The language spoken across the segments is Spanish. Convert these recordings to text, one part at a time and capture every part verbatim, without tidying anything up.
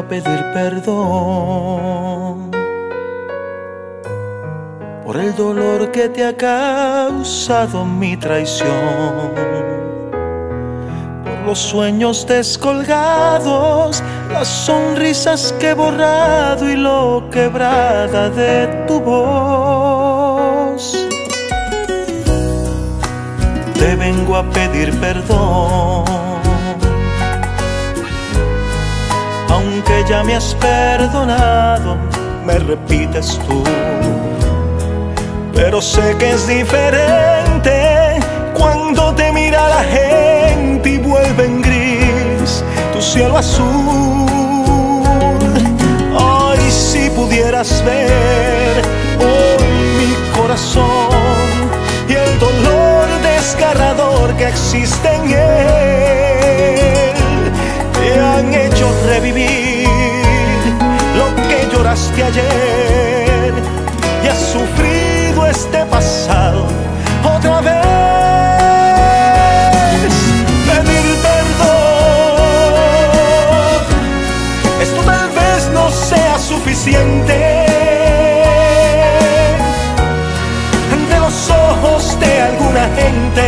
pedir perdón por el dolor que te ha causado mi traición, por los sueños descolgados, las sonrisas que he borrado y lo quebrada de tu voz. Te vengo a pedir perdón, aunque ya me has perdonado, me repites tú. Pero sé que es diferente cuando te mira la gente y vuelve en gris tu cielo azul. Ay, si pudieras ver hoy mi corazón y el dolor desgarrador que existe en él, te han hecho revivir lo que lloraste ayer y has sufrido este pasado otra vez. Pedir perdón, esto tal vez no sea suficiente ante los ojos de alguna gente,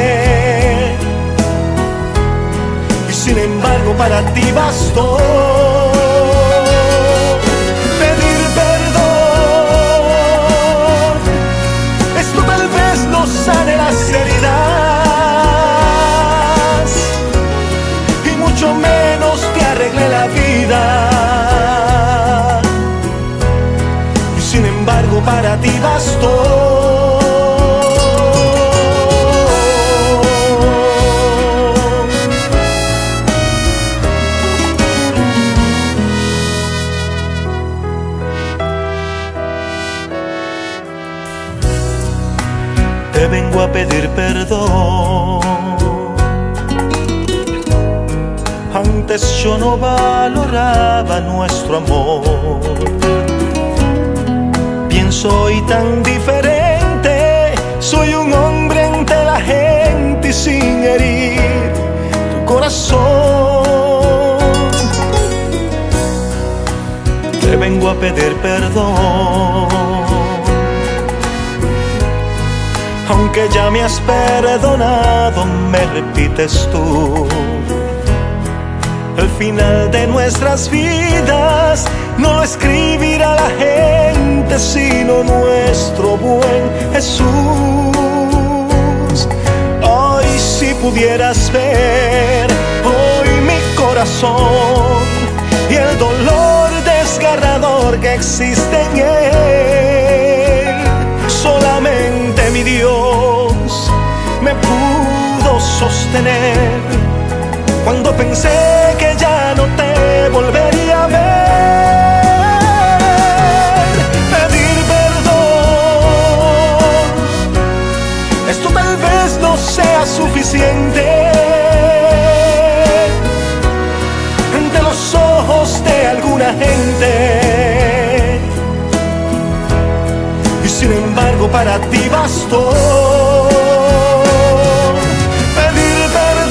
y sin embargo para ti bastó. Sane las heridas y mucho menos te arregle la vida, y sin embargo para ti bastó. Te vengo a pedir perdón, antes yo no valoraba nuestro amor. Bien soy tan diferente, soy un hombre ante la gente y sin herir tu corazón. Te vengo a pedir perdón, aunque ya me has perdonado, me repites tú. El final de nuestras vidas no lo escribirá la gente, sino nuestro buen Jesús. Ay, si pudieras ver hoy mi corazón y el dolor desgarrador que existe en él, solamente mi Dios me pudo sostener cuando pensé que ya no te volvería a ver. Pedir perdón, esto tal vez no sea suficiente ante los ojos de alguna gente, y sin embargo para ti bastó. Pedir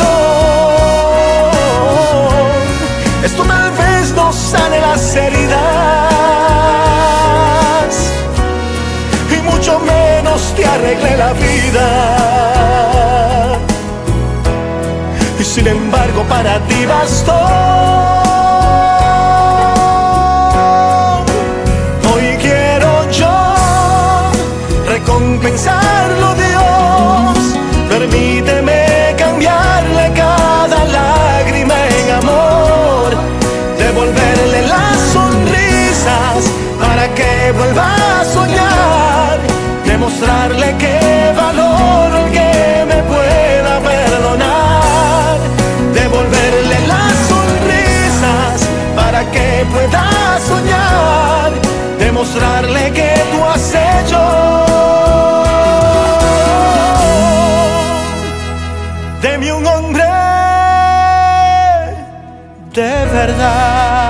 perdón, esto tal vez no sane las heridas y mucho menos te arregle la vida, y sin embargo para ti bastó. Compensarlo, Dios, permíteme cambiarle cada lágrima en amor, devolverle las sonrisas para que vuelva a soñar, demostrarle que valoro el que me pueda perdonar, devolverle las sonrisas para que pueda soñar, demostrarle que tú has hecho de mí un hombre de verdad.